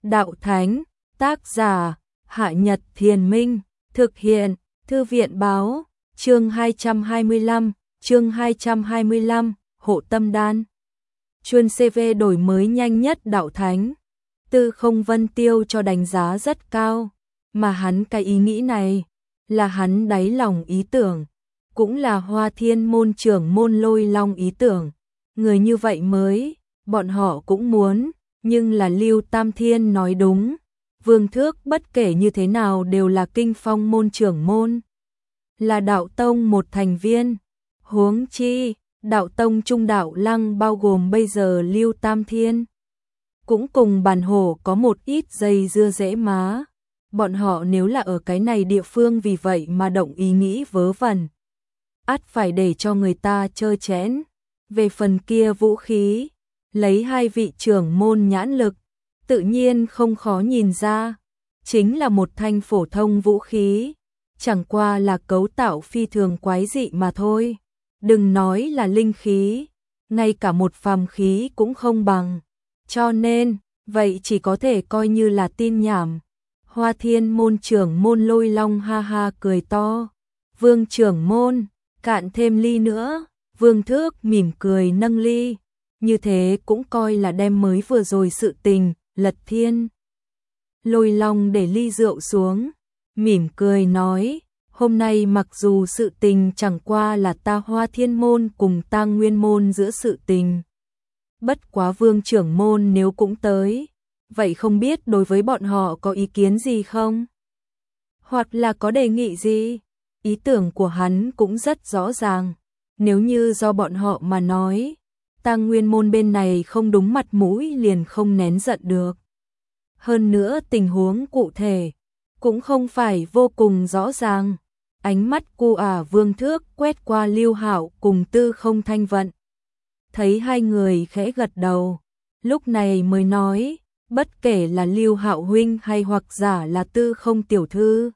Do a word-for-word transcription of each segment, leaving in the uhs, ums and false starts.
Đạo Thánh, tác giả, Hạ Nhật Thiền Minh, thực hiện, Thư viện Báo, chương hai trăm hai mươi lăm, chương hai trăm hai mươi lăm, Hộ Tâm Đan. Chuyên xê vê đổi mới nhanh nhất Đạo Thánh. Tư Không Vân Tiêu cho đánh giá rất cao, mà hắn cái ý nghĩ này, là hắn đáy lòng ý tưởng, cũng là Hoa Thiên môn trưởng môn Lôi Long ý tưởng. Người như vậy mới, bọn họ cũng muốn, nhưng là Lưu Tam Thiên nói đúng. Vương Thước bất kể như thế nào đều là Kinh Phong môn trưởng môn, là đạo tông một thành viên. Huống chi, đạo tông trung đạo lăng bao gồm bây giờ Lưu Tam Thiên, cũng cùng Bàn Hổ có một ít dây dưa dễ má. Bọn họ nếu là ở cái này địa phương vì vậy mà động ý nghĩ vớ vẩn, ắt phải để cho người ta chơ chẽn. Về phần kia vũ khí, lấy hai vị trưởng môn nhãn lực, tự nhiên không khó nhìn ra, chính là một thanh phổ thông vũ khí, chẳng qua là cấu tạo phi thường quái dị mà thôi. Đừng nói là linh khí, ngay cả một phàm khí cũng không bằng, cho nên, vậy chỉ có thể coi như là tin nhảm. Hoa Thiên môn trưởng môn Lôi Long ha ha cười to. Vương trưởng môn, cạn thêm ly nữa. Vương Thước mỉm cười nâng ly, như thế cũng coi là đem mới vừa rồi sự tình, lật thiên. Lôi Long để ly rượu xuống, mỉm cười nói, hôm nay mặc dù sự tình chẳng qua là ta Hoa Thiên môn cùng ta Nguyên môn giữa sự tình. Bất quá Vương trưởng môn nếu cũng tới, vậy không biết đối với bọn họ có ý kiến gì không? Hoặc là có đề nghị gì? Ý tưởng của hắn cũng rất rõ ràng. Nếu như do bọn họ mà nói, ta Nguyên môn bên này không đúng mặt mũi liền không nén giận được. Hơn nữa tình huống cụ thể cũng không phải vô cùng rõ ràng. Ánh mắt cu ả Vương Thước quét qua Lưu Hạo cùng Tư Không Thanh Vận. Thấy hai người khẽ gật đầu, lúc này mới nói, bất kể là Lưu Hạo huynh hay hoặc giả là Tư Không tiểu thư,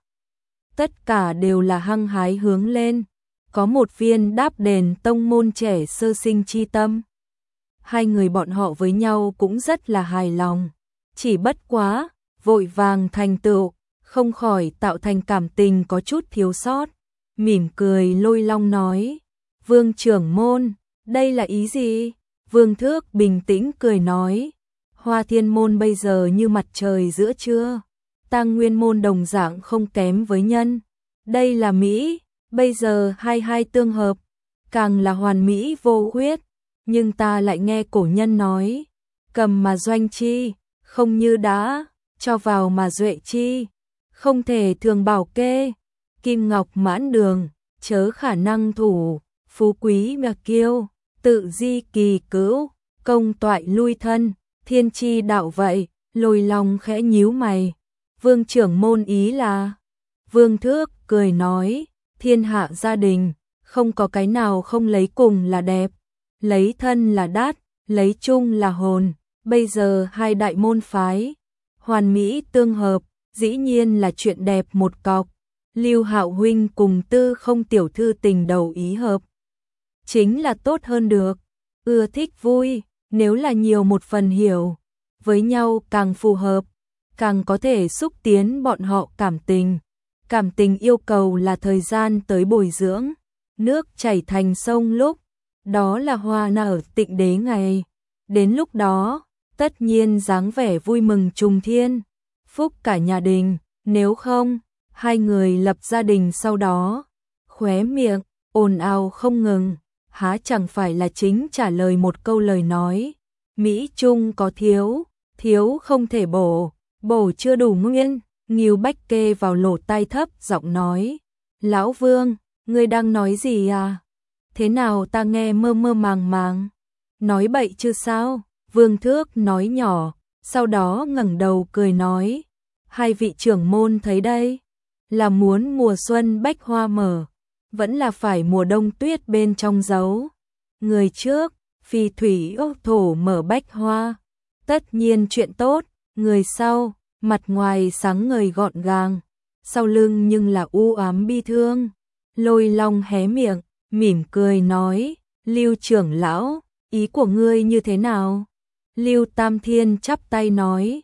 tất cả đều là hăng hái hướng lên, có một viên đáp đền tông môn trẻ sơ sinh chi tâm. Hai người bọn họ với nhau cũng rất là hài lòng, chỉ bất quá, vội vàng thành tựu, không khỏi tạo thành cảm tình có chút thiếu sót. Mỉm cười Lôi Long nói, Vương trưởng môn, đây là ý gì? Vương Thước bình tĩnh cười nói, Hoa Thiên môn bây giờ như mặt trời giữa trưa, ta Nguyên môn đồng dạng không kém với nhân. Đây là Mỹ, bây giờ hai hai tương hợp, càng là hoàn mỹ vô khuyết. Nhưng ta lại nghe cổ nhân nói, cầm mà doanh chi, không như đá, cho vào mà duệ chi, không thể thường bảo kê. Kim ngọc mãn đường, chớ khả năng thủ, phú quý mà kiêu, tự di kỳ cữu, công toại lui thân, thiên chi đạo vậy. Lôi Long khẽ nhíu mày, Vương trưởng môn ý là? Vương Thước cười nói, thiên hạ gia đình, không có cái nào không lấy cùng là đẹp, lấy thân là đát, lấy chung là hồn. Bây giờ hai đại môn phái, hoàn mỹ tương hợp, dĩ nhiên là chuyện đẹp một cọc. Lưu Hạo huynh cùng Tư Không tiểu thư tình đầu ý hợp, chính là tốt hơn được. Ưa thích vui, nếu là nhiều một phần hiểu với nhau càng phù hợp, càng có thể xúc tiến bọn họ cảm tình. Cảm tình yêu cầu là thời gian tới bồi dưỡng, nước chảy thành sông lúc, đó là hoa nở tịnh đế ngày. Đến lúc đó, tất nhiên dáng vẻ vui mừng trùng thiên, phúc cả nhà đình. Nếu không, hai người lập gia đình sau đó, khóe miệng ồn ào không ngừng, há chẳng phải là chính trả lời một câu lời nói, Mỹ Trung có thiếu, thiếu không thể bổ, bổ chưa đủ nguyên. Ngưu Bách kê vào lỗ tai thấp giọng nói, Lão Vương, ngươi đang nói gì à? Thế nào ta nghe mơ mơ màng màng? Nói bậy chứ sao? Vương Thước nói nhỏ, sau đó ngẩng đầu cười nói, hai vị trưởng môn thấy đây, là muốn mùa xuân bách hoa mở, vẫn là phải mùa đông tuyết bên trong giấu. Người trước, phi thủy ốc thổ mở bách hoa, tất nhiên chuyện tốt. Người sau, mặt ngoài sáng ngời gọn gàng, sau lưng nhưng là u ám bi thương. Lôi Long hé miệng, mỉm cười nói, Lưu trưởng lão, ý của ngươi như thế nào? Lưu Tam Thiên chắp tay nói,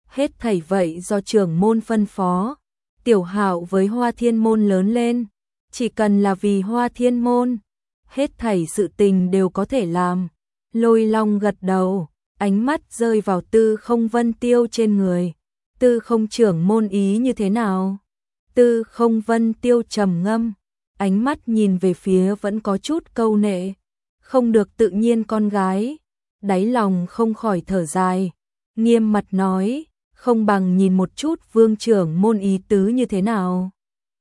hết thảy vậy do trưởng môn phân phó. Tiểu Hạo với Hoa Thiên Môn lớn lên, chỉ cần là vì Hoa Thiên Môn, hết thảy sự tình đều có thể làm. Lôi Long gật đầu, ánh mắt rơi vào Tư Không Vân Tiêu trên người. Tư Không trưởng môn ý như thế nào? Tư Không Vân Tiêu trầm ngâm, ánh mắt nhìn về phía vẫn có chút câu nệ, không được tự nhiên con gái, đáy lòng không khỏi thở dài, nghiêm mặt nói, không bằng nhìn một chút Vương trưởng môn ý tứ như thế nào.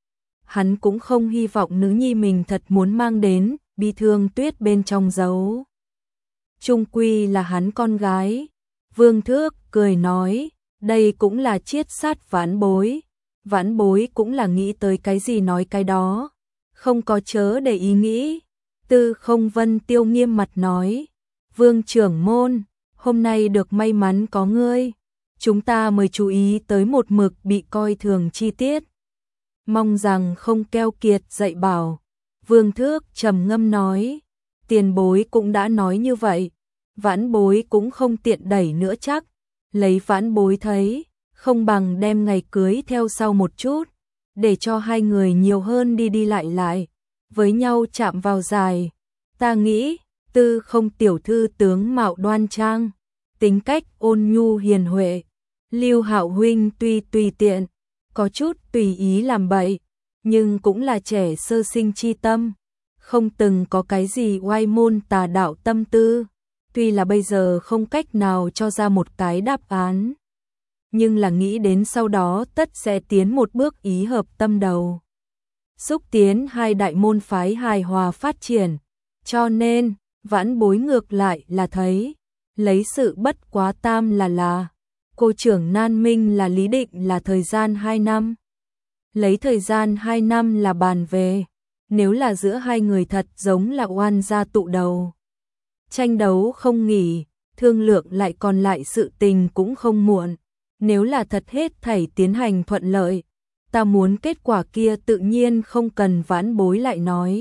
Hắn cũng không hy vọng nữ nhi mình thật muốn mang đến bi thương tuyết bên trong giấu. Trung quy là hắn con gái. Vương Thước cười nói, đây cũng là chiết sát vãn bối. Vãn bối cũng là nghĩ tới cái gì nói cái đó, không có chớ để ý nghĩ. Tư Không Vân Tiêu nghiêm mặt nói, Vương trưởng môn, hôm nay được may mắn có ngươi, chúng ta mới chú ý tới một mực bị coi thường chi tiết. Mong rằng không keo kiệt dạy bảo. Vương Thước trầm ngâm nói, tiền bối cũng đã nói như vậy, vãn bối cũng không tiện đẩy nữa chắc, lấy vãn bối thấy, không bằng đem ngày cưới theo sau một chút, để cho hai người nhiều hơn đi đi lại lại, với nhau chạm vào dài. Ta nghĩ, Tư Không tiểu thư tướng mạo đoan trang, tính cách ôn nhu hiền huệ, Lưu Hạo huynh tuy tùy tiện, có chút tùy ý làm bậy, nhưng cũng là trẻ sơ sinh chi tâm, không từng có cái gì oai môn tà đạo tâm tư, tuy là bây giờ không cách nào cho ra một cái đáp án, nhưng là nghĩ đến sau đó tất sẽ tiến một bước ý hợp tâm đầu, xúc tiến hai đại môn phái hài hòa phát triển, cho nên vãn bối ngược lại là thấy, lấy sự bất quá tam là là, cô trưởng nan minh là lý định là thời gian hai năm. Lấy thời gian hai năm là bàn về, nếu là giữa hai người thật giống là oan gia tụ đầu. Tranh đấu không nghỉ, thương lượng lại còn lại sự tình cũng không muộn. Nếu là thật hết thảy tiến hành thuận lợi, ta muốn kết quả kia tự nhiên không cần vãn bối lại nói.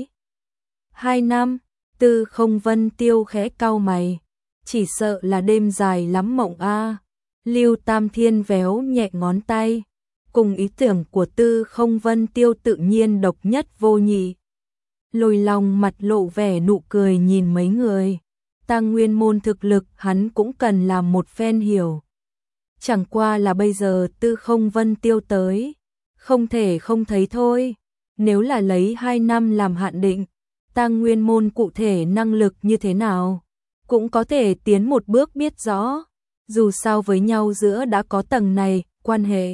Hai năm, Tư Không Vân Tiêu khẽ cau mày, chỉ sợ là đêm dài lắm mộng a. Lưu Tam Thiên véo nhẹ ngón tay, cùng ý tưởng của Tư Không Vân Tiêu tự nhiên độc nhất vô nhị. Lôi Long mặt lộ vẻ nụ cười nhìn mấy người, Tang Nguyên môn thực lực hắn cũng cần làm một phen hiểu. Chẳng qua là bây giờ Tư Không Vân Tiêu tới, không thể không thấy thôi. Nếu là lấy hai năm làm hạn định, Tang Nguyên môn cụ thể năng lực như thế nào, cũng có thể tiến một bước biết rõ. Dù sao với nhau giữa đã có tầng này quan hệ.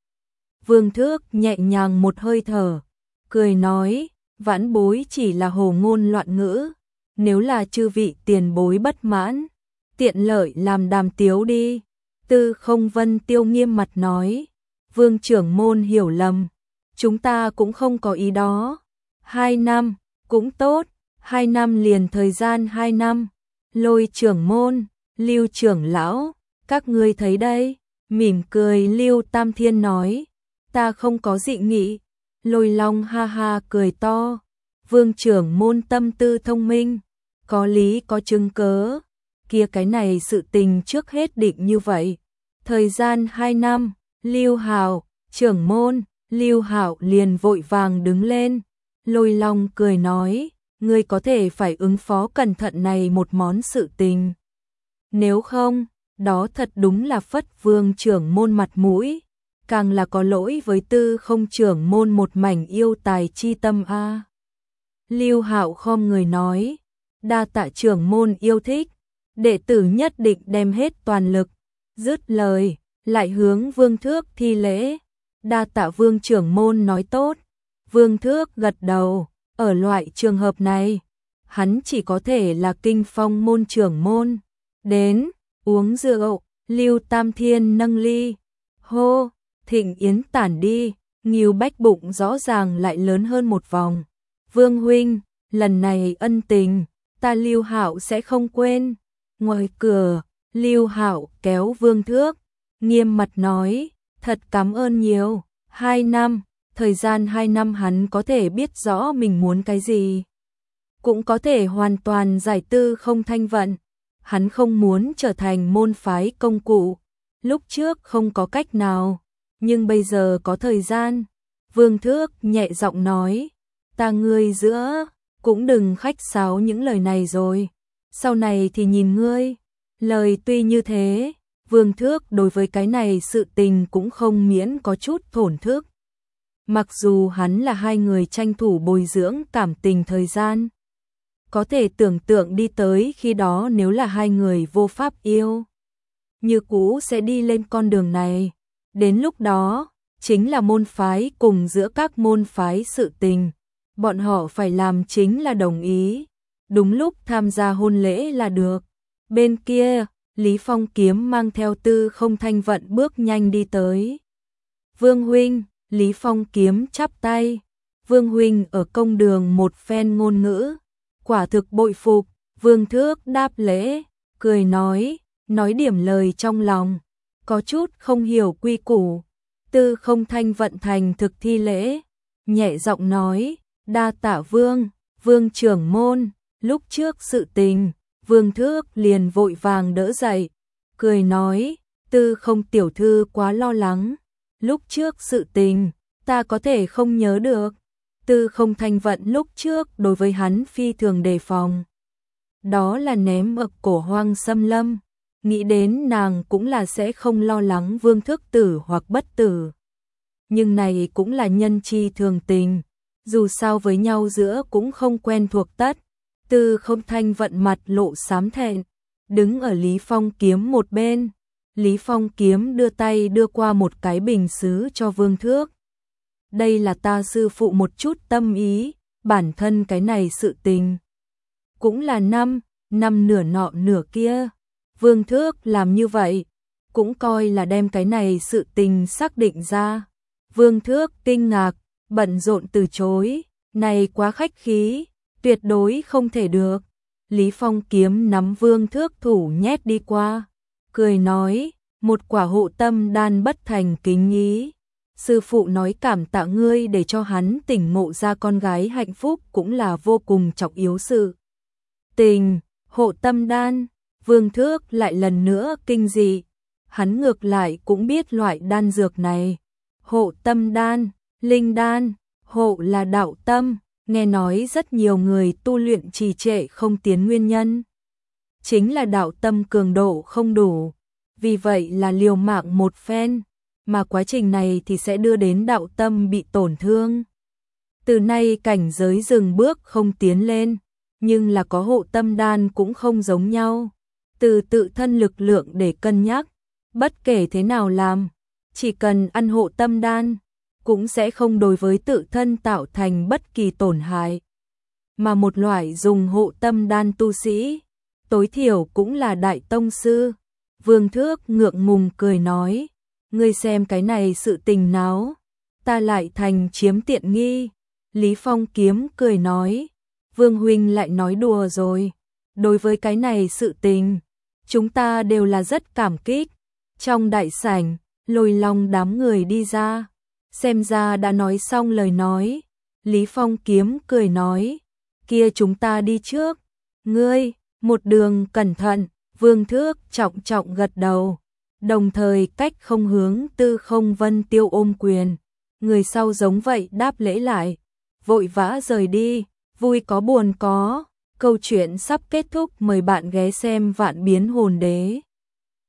Vương Thước nhẹ nhàng một hơi thở, cười nói, vãn bối chỉ là hồ ngôn loạn ngữ, nếu là chư vị tiền bối bất mãn, tiện lợi làm đàm tiếu đi. Tư Không Vân Tiêu nghiêm mặt nói, Vương trưởng môn hiểu lầm, chúng ta cũng không có ý đó. Hai năm, cũng tốt, hai năm liền thời gian hai năm. Lôi trưởng môn, Lưu trưởng lão, các ngươi thấy đây, mỉm cười Lưu Tam Thiên nói, ta không có dị nghị. Lôi Long ha ha cười to, Vương trưởng môn tâm tư thông minh, có lý có chứng cớ, kia cái này sự tình trước hết định như vậy. Thời gian hai năm, Lưu Hạo, trưởng môn, Lưu Hạo liền vội vàng đứng lên. Lôi Long cười nói, ngươi có thể phải ứng phó cẩn thận này một món sự tình. Nếu không, đó thật đúng là phất Vương trưởng môn mặt mũi, càng là có lỗi với Tư Không trưởng môn một mảnh yêu tài chi tâm a. À. Lưu Hạo khom người nói, đa tạ trưởng môn yêu thích, đệ tử nhất định đem hết toàn lực. Dứt lời, lại hướng Vương Thước thi lễ, đa tạ Vương trưởng môn nói tốt. Vương Thước gật đầu, ở loại trường hợp này, hắn chỉ có thể là kinh phong môn trưởng môn. Đến, uống rượu. Lưu Tam Thiên nâng ly, hô, thịnh yến tản đi. Ngưu Bách bụng rõ ràng lại lớn hơn một vòng. Vương huynh, lần này ân tình, ta Lưu Hạo sẽ không quên. Ngoài cửa, Lưu Hạo kéo Vương Thước, nghiêm mặt nói, thật cảm ơn nhiều. Hai năm, thời gian hai năm hắn có thể biết rõ mình muốn cái gì, cũng có thể hoàn toàn giải Tư Không thanh vận. Hắn không muốn trở thành môn phái công cụ. lúc trước không có cách nào, nhưng bây giờ có thời gian. Vương Thước nhẹ giọng nói, ta ngươi giữa, cũng đừng khách sáo những lời này rồi, sau này thì nhìn ngươi. Lời tuy như thế, Vương Thước đối với cái này sự tình cũng không miễn có chút thổn thức. Mặc dù hắn là hai người tranh thủ bồi dưỡng cảm tình thời gian, có thể tưởng tượng đi tới khi đó nếu là hai người vô pháp yêu, như cũ sẽ đi lên con đường này. Đến lúc đó, chính là môn phái cùng giữa các môn phái sự tình, bọn họ phải làm chính là đồng ý, đúng lúc tham gia hôn lễ là được. Bên kia, Lý Phong Kiếm mang theo Tư Không Thanh Vận bước nhanh đi tới. Vương huynh, Lý Phong Kiếm chắp tay. Vương huynh ở công đường một phen ngôn ngữ, quả thực bội phục. Vương Thước đáp lễ, cười nói, nói điểm lời trong lòng, có chút không hiểu quy củ. Tư Không Thanh Vận thành thực thi lễ, nhẹ giọng nói, đa tạ Vương, Vương trưởng môn. Lúc trước sự tình, Vương Thước liền vội vàng đỡ dậy, cười nói, Tư Không tiểu thư quá lo lắng, lúc trước sự tình, ta có thể không nhớ được. Tư Không Thanh Vận lúc trước đối với hắn phi thường đề phòng, đó là ném ở cổ hoang xâm lâm, nghĩ đến nàng cũng là sẽ không lo lắng Vương Thước tử hoặc bất tử. Nhưng này cũng là nhân chi thường tình, dù sao với nhau giữa cũng không quen thuộc tất. Tư Không Thanh Vận mặt lộ xám thẹn, đứng ở Lý Phong Kiếm một bên. Lý Phong Kiếm đưa tay đưa qua một cái bình sứ cho Vương Thước. Đây là ta sư phụ một chút tâm ý, bản thân cái này sự tình cũng là năm, năm nửa nọ nửa kia. Vương Thước làm như vậy, cũng coi là đem cái này sự tình xác định ra. Vương Thước kinh ngạc, bận rộn từ chối, này quá khách khí, tuyệt đối không thể được. Lý Phong Kiếm nắm Vương Thước thủ nhét đi qua, cười nói, một quả hộ tâm đan bất thành kính ý. Sư phụ nói cảm tạ ngươi để cho hắn tỉnh ngộ ra con gái hạnh phúc cũng là vô cùng trọng yếu sự tình. Hộ tâm đan, Vương Thước lại lần nữa kinh dị, hắn ngược lại cũng biết loại đan dược này. Hộ tâm đan, linh đan, hộ là đạo tâm, nghe nói rất nhiều người tu luyện trì trệ không tiến nguyên nhân chính là đạo tâm cường độ không đủ, vì vậy là liều mạng một phen, mà quá trình này thì sẽ đưa đến đạo tâm bị tổn thương. Từ nay cảnh giới dừng bước không tiến lên, nhưng là có hộ tâm đan cũng không giống nhau. Từ tự thân lực lượng để cân nhắc, bất kể thế nào làm, chỉ cần ăn hộ tâm đan, cũng sẽ không đối với tự thân tạo thành bất kỳ tổn hại. Mà một loại dùng hộ tâm đan tu sĩ, tối thiểu cũng là đại tông sư. Vương Thước ngượng ngùng cười nói, ngươi xem cái này sự tình náo, ta lại thành chiếm tiện nghi. Lý Phong Kiếm cười nói, Vương huynh lại nói đùa rồi, đối với cái này sự tình, chúng ta đều là rất cảm kích. Trong đại sảnh, Lôi Long đám người đi ra, xem ra đã nói xong lời nói. Lý Phong Kiếm cười nói, kia chúng ta đi trước, ngươi, một đường cẩn thận. Vương Thước trọng trọng gật đầu, đồng thời cách không hướng Tư Không Vân Tiêu ôm quyền, người sau giống vậy đáp lễ lại, vội vã rời đi. Vui có buồn có, câu chuyện sắp kết thúc, mời bạn ghé xem Vạn Biến Hồn Đế.